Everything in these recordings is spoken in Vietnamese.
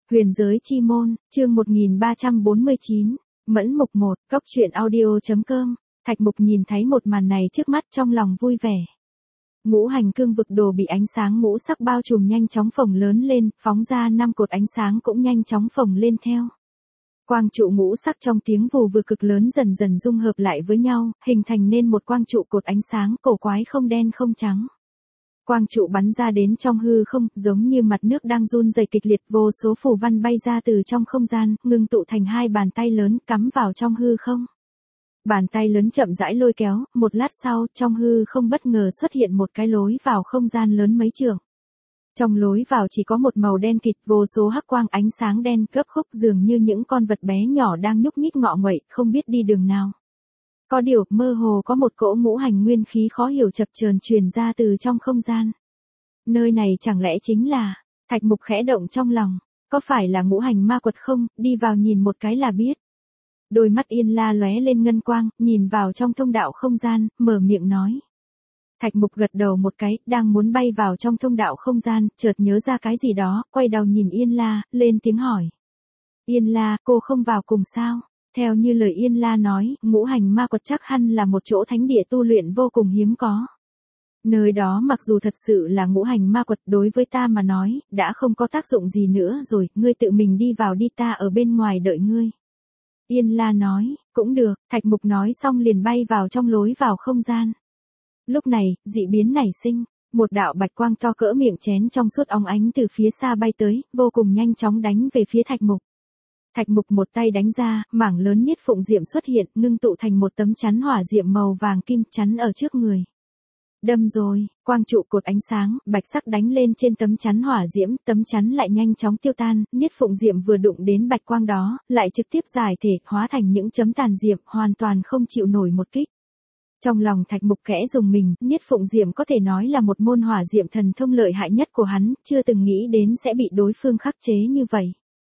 Huyền giới chi môn, chương 1349, Mẫn Mục 1, Cốc truyện audio.com, Thạch Mục nhìn thấy một màn này trước mắt trong lòng vui vẻ. Ngũ hành cương vực đồ bị ánh sáng ngũ sắc bao trùm nhanh chóng phồng lớn lên, phóng ra 5 cột ánh sáng cũng nhanh chóng phồng lên theo. Quang trụ ngũ sắc trong tiếng vù vừa cực lớn dần dần dung hợp lại với nhau, hình thành nên một quang trụ cột ánh sáng cổ quái không đen không trắng. Quang trụ bắn ra đến trong hư không, giống như mặt nước đang run rẩy kịch liệt, vô số phù văn bay ra từ trong không gian, ngưng tụ thành hai bàn tay lớn cắm vào trong hư không. Bàn tay lớn chậm rãi lôi kéo, một lát sau, trong hư không bất ngờ xuất hiện một cái lối vào không gian lớn mấy trượng. Trong lối vào chỉ có một màu đen kịt, vô số hắc quang ánh sáng đen gấp khúc dường như những con vật bé nhỏ đang nhúc nhích ngọ nguậy, không biết đi đường nào. Có điều, mơ hồ có một cỗ ngũ hành nguyên khí khó hiểu chập chờn truyền ra từ trong không gian. Nơi này chẳng lẽ chính là, Thạch Mục khẽ động trong lòng, có phải là ngũ hành ma quật không, đi vào nhìn một cái là biết. Đôi mắt Yên La lóe lên ngân quang, nhìn vào trong thông đạo không gian, mở miệng nói. Thạch Mục gật đầu một cái, đang muốn bay vào trong thông đạo không gian, chợt nhớ ra cái gì đó, quay đầu nhìn Yên La, lên tiếng hỏi. Yên La, cô không vào cùng sao? Theo như lời Yên La nói, ngũ hành ma quật chắc hẳn là một chỗ thánh địa tu luyện vô cùng hiếm có. Nơi đó mặc dù thật sự là ngũ hành ma quật, đối với ta mà nói, đã không có tác dụng gì nữa rồi, ngươi tự mình đi vào đi, ta ở bên ngoài đợi ngươi. Yên La nói, cũng được, Thạch Mục nói xong liền bay vào trong lối vào không gian. Lúc này, dị biến nảy sinh, một đạo bạch quang to cỡ miệng chén trong suốt óng ánh từ phía xa bay tới, vô cùng nhanh chóng đánh về phía Thạch Mục. Thạch Mục một tay đánh ra, mảng lớn niết phụng diệm xuất hiện, ngưng tụ thành một tấm chắn hỏa diệm màu vàng kim chắn ở trước người. Đâm rồi, quang trụ cột ánh sáng, bạch sắc đánh lên trên tấm chắn hỏa diễm, tấm chắn lại nhanh chóng tiêu tan, niết phụng diệm vừa đụng đến bạch quang đó, lại trực tiếp giải thể, hóa thành những chấm tàn diệm, hoàn toàn không chịu nổi một kích. Trong lòng Thạch Mục kẽ dùng mình, niết phụng diệm có thể nói là một môn hỏa diệm thần thông lợi hại nhất của hắn, chưa từng nghĩ đến sẽ bị đối phương khắc chế như vậy.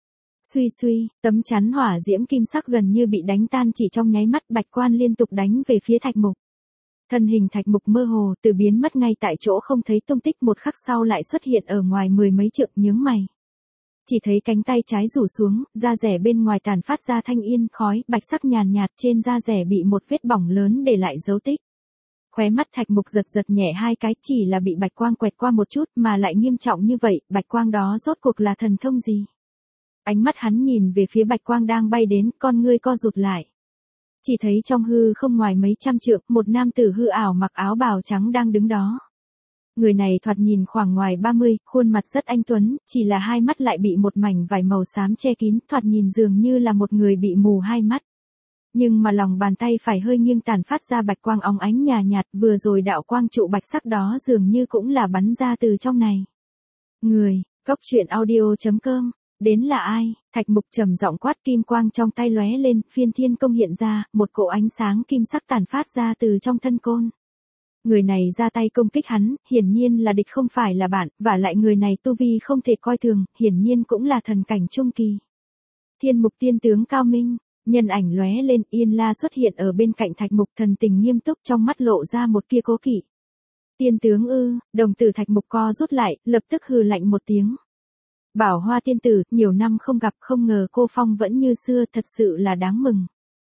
Suy suy, tấm chắn hỏa diễm kim sắc gần như bị đánh tan chỉ trong nháy mắt, bạch quan liên tục đánh về phía Thạch Mục. Thân hình Thạch Mục mơ hồ, từ biến mất ngay tại chỗ không thấy tung tích, một khắc sau lại xuất hiện ở ngoài mười mấy trượng, nhướng mày. Chỉ thấy cánh tay trái rủ xuống, da rẻ bên ngoài tàn phát ra thanh yên, khói, bạch sắc nhàn nhạt, trên da rẻ bị một vết bỏng lớn để lại dấu tích. Khóe mắt Thạch Mục giật giật nhẹ hai cái, chỉ là bị bạch quang quẹt qua một chút mà lại nghiêm trọng như vậy, bạch quang đó rốt cuộc là thần thông gì? Ánh mắt hắn nhìn về phía bạch quang đang bay đến, con ngươi co rụt lại. Chỉ thấy trong hư không ngoài mấy trăm trượng, một nam tử hư ảo mặc áo bào trắng đang đứng đó. Người này thoạt nhìn khoảng ngoài 30, khuôn mặt rất anh tuấn, chỉ là hai mắt lại bị một mảnh vải màu xám che kín, thoạt nhìn dường như là một người bị mù hai mắt. Nhưng mà lòng bàn tay phải hơi nghiêng tàn phát ra bạch quang óng ánh nhạt nhạt, vừa rồi đạo quang trụ bạch sắc đó dường như cũng là bắn ra từ trong này. Người, Cốc truyện audio.com. Đến là ai? Thạch Mục trầm giọng quát, kim quang trong tay lóe lên, phiên thiên công hiện ra, một cỗ ánh sáng kim sắc tàn phát ra từ trong thân côn. Người này ra tay công kích hắn, hiển nhiên là địch không phải là bạn, và lại người này tu vi không thể coi thường, hiển nhiên cũng là thần cảnh trung kỳ. Thiên Mục tiên tướng cao minh, nhân ảnh lóe lên, Yên La xuất hiện ở bên cạnh Thạch Mục, thần tình nghiêm túc, trong mắt lộ ra một tia cố kỵ. Tiên tướng ư? Đồng tử Thạch Mục co rút lại, lập tức hừ lạnh một tiếng. Bảo Hoa tiên tử, nhiều năm không gặp, không ngờ cô phong vẫn như xưa, thật sự là đáng mừng.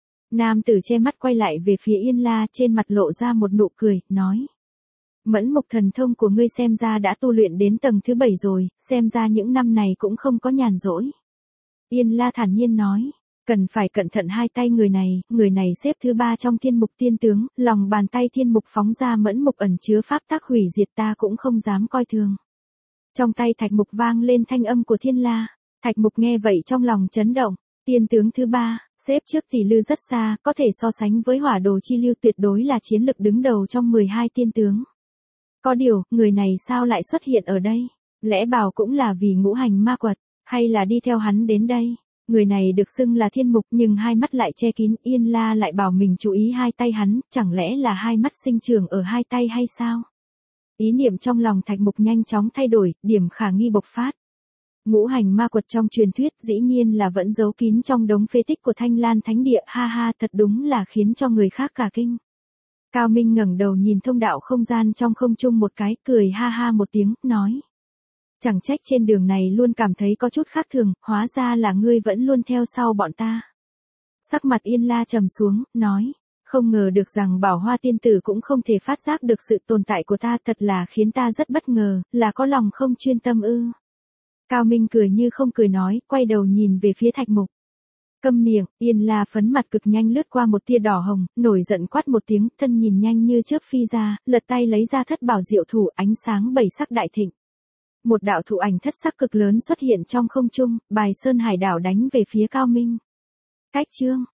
Nam tử che mắt quay lại về phía Yên La, trên mặt lộ ra một nụ cười, nói. Mẫn Mục thần thông của ngươi xem ra đã tu luyện đến tầng thứ 7 rồi, xem ra những năm này cũng không có nhàn rỗi. Yên La thản nhiên nói, cần phải cẩn thận hai tay người này xếp thứ 3 trong Thiên Mục tiên tướng, lòng bàn tay Thiên Mục phóng ra Mẫn Mục ẩn chứa pháp tắc hủy diệt, ta cũng không dám coi thường. Trong tay Thạch Mục vang lên thanh âm của Thiên La. Thạch Mục nghe vậy trong lòng chấn động. Tiên tướng thứ 3, xếp trước Tỷ Lư rất xa, có thể so sánh với Hỏa Đồ Chi Lưu, tuyệt đối là chiến lực đứng đầu trong 12 tiên tướng. Có điều, người này sao lại xuất hiện ở đây? Lẽ bảo cũng là vì ngũ hành ma quật, hay là đi theo hắn đến đây? Người này được xưng là Thiên Mục nhưng hai mắt lại che kín, Yên La lại bảo mình chú ý hai tay hắn, chẳng lẽ là hai mắt sinh trưởng ở hai tay hay sao? Ý niệm trong lòng Thạch Mục nhanh chóng thay đổi, điểm khả nghi bộc phát. Ngũ hành ma quật trong truyền thuyết dĩ nhiên là vẫn giấu kín trong đống phế tích của Thanh Lan Thánh Địa, ha ha, thật đúng là khiến cho người khác cả kinh. Cao Minh ngẩng đầu nhìn thông đạo không gian trong không trung một cái, cười ha ha một tiếng, nói. Chẳng trách trên đường này luôn cảm thấy có chút khác thường, hóa ra là ngươi vẫn luôn theo sau bọn ta. Sắc mặt Yên La trầm xuống, nói, không ngờ được rằng Bảo Hoa tiên tử cũng không thể phát giác được sự tồn tại của ta, thật là khiến ta rất bất ngờ, là có lòng không chuyên tâm ư. Cao Minh cười như không cười nói, quay đầu nhìn về phía Thạch Mục. Câm miệng, Yên La phấn mặt cực nhanh lướt qua một tia đỏ hồng, nổi giận quát một tiếng, thân nhìn nhanh như chớp phi ra, lật tay lấy ra thất bảo diệu thủ, ánh sáng bảy sắc đại thịnh. Một đạo thụ ảnh thất sắc cực lớn xuất hiện trong không trung, bài sơn hải đảo đánh về phía Cao Minh. Cách chương